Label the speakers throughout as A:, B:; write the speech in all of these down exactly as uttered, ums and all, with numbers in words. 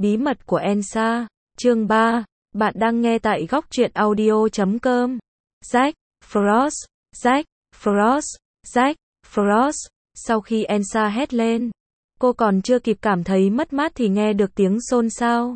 A: Bí mật của Elsa, chương ba. Bạn đang nghe tại góc truyện audio chấm com. Jack Frost, Jack Frost, Jack Frost. Sau khi Elsa hét lên, cô còn chưa kịp cảm thấy mất mát thì nghe được tiếng xôn xao.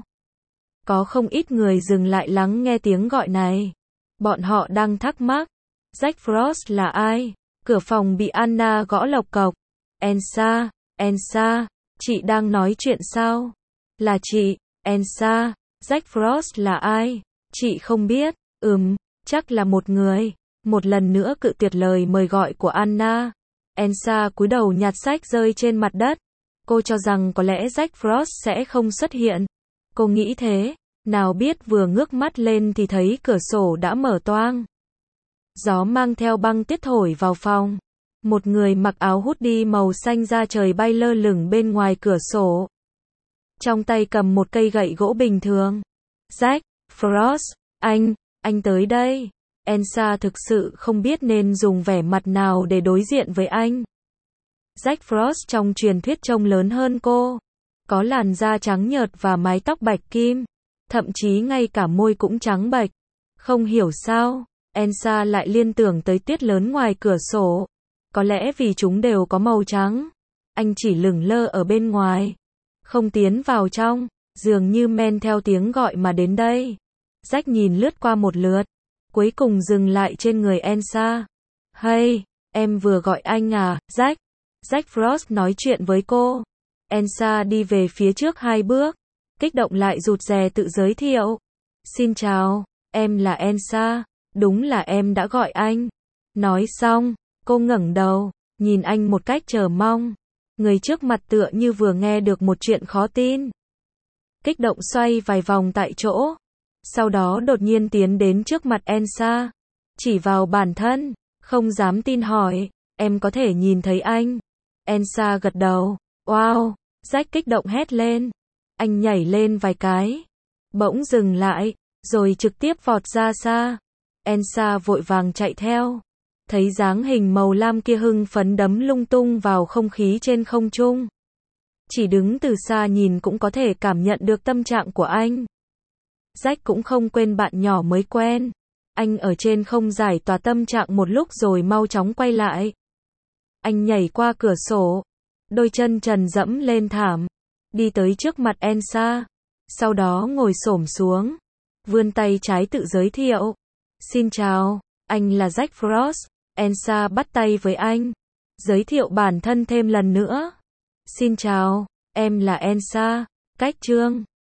A: Có không ít người dừng lại lắng nghe tiếng gọi này. Bọn họ đang thắc mắc, Jack Frost là ai? Cửa phòng bị Anna gõ lộc cộc. Elsa, Elsa, chị đang nói chuyện sao? Là chị, Elsa. Jack Frost là ai? Chị không biết. Ừm, chắc là một người. Một lần nữa cự tuyệt lời mời gọi của Anna. Elsa cúi đầu nhặt sách rơi trên mặt đất. Cô cho rằng có lẽ Jack Frost sẽ không xuất hiện. Cô nghĩ thế, nào biết vừa ngước mắt lên thì thấy cửa sổ đã mở toang. Gió mang theo băng tuyết thổi vào phòng. Một người mặc áo hoodie màu xanh da trời bay lơ lửng bên ngoài cửa sổ. Trong tay cầm một cây gậy gỗ bình thường. Jack Frost, anh, anh tới đây. Elsa thực sự không biết nên dùng vẻ mặt nào để đối diện với anh. Jack Frost trong truyền thuyết trông lớn hơn cô. Có làn da trắng nhợt và mái tóc bạch kim. Thậm chí ngay cả môi cũng trắng bệch. Không hiểu sao, Elsa lại liên tưởng tới tuyết lớn ngoài cửa sổ. Có lẽ vì chúng đều có màu trắng. Anh chỉ lửng lơ ở bên ngoài. Không tiến vào trong, dường như men theo tiếng gọi mà đến đây. Jack nhìn lướt qua một lượt, cuối cùng dừng lại trên người Elsa. Hey, em vừa gọi anh à, Jack? Jack Frost nói chuyện với cô. Elsa đi về phía trước hai bước, kích động lại rụt rè tự giới thiệu. Xin chào, em là Elsa, đúng là em đã gọi anh. Nói xong, cô ngẩng đầu, nhìn anh một cách chờ mong. Người trước mặt tựa như vừa nghe được một chuyện khó tin. Kích động xoay vài vòng tại chỗ. Sau đó đột nhiên tiến đến trước mặt Elsa. Chỉ vào bản thân, không dám tin hỏi, em có thể nhìn thấy anh. Elsa gật đầu. Wow, Jack kích động hét lên. Anh nhảy lên vài cái. Bỗng dừng lại, rồi trực tiếp vọt ra xa. Elsa vội vàng chạy theo. Thấy dáng hình màu lam kia hưng phấn đấm lung tung vào không khí trên không trung. Chỉ đứng từ xa nhìn cũng có thể cảm nhận được tâm trạng của anh. Jack cũng không quên bạn nhỏ mới quen. Anh ở trên không giải tỏa tâm trạng một lúc rồi mau chóng quay lại. Anh nhảy qua cửa sổ, đôi chân trần dẫm lên thảm, đi tới trước mặt Elsa. Sau đó ngồi xổm xuống, vươn tay trái tự giới thiệu. Xin chào, anh là Jack Frost. Elsa bắt tay với anh, giới thiệu bản thân thêm lần nữa. Xin chào, em là Elsa. Cách chương